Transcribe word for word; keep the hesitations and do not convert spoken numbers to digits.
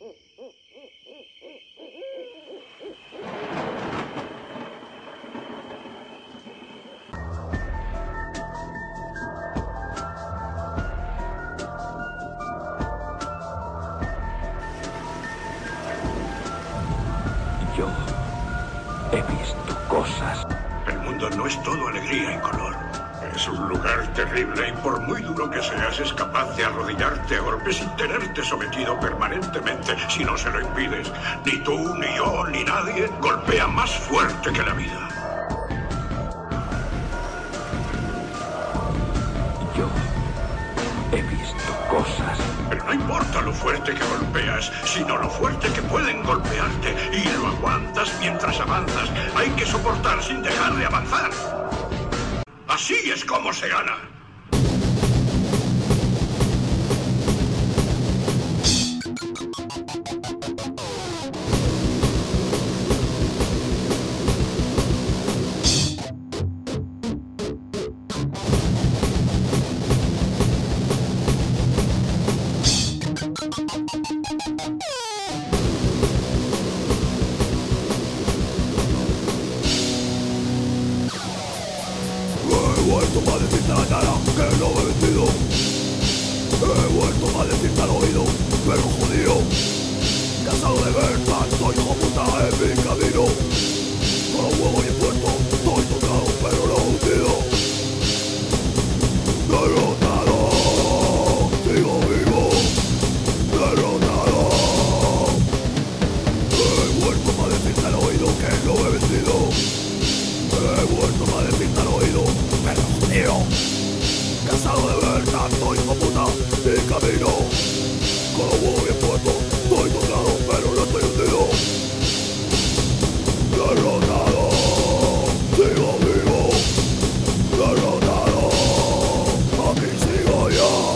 Yo he visto cosas. El mundo no es todo alegría y color. Es un lugar terrible y por muy duro que seas, es capaz de arrodillarte a golpes sin tenerte sometido permanentemente si no se lo impides. Ni tú, ni yo, ni nadie golpea más fuerte que la vida. Yo he visto cosas. Pero no importa lo fuerte que golpeas, sino lo fuerte que pueden golpearte. Y lo aguantas mientras avanzas. Hay que soportar sin dejar de avanzar. Así es como se gana. He vuelto para decirte a la cara que no he mentido. He vuelto para decirte al oído, pero jodido. Cansado de ver tanto hijo puta en mi camino. Con los huevos bien puestos, estoy tocado pero no hundido. Derrotado, sigo vivo. Derrotado. He vuelto para decirte al oído que no he vencido. He vuelto para decirte al oído, pero jodido. Cansado de ver tanto hijo puta mi camino. Con los huevos bien puestos, estoy tocado pero no estoy hundido. Derrotado, sigo vivo. Derrotado, aquí sigo yo.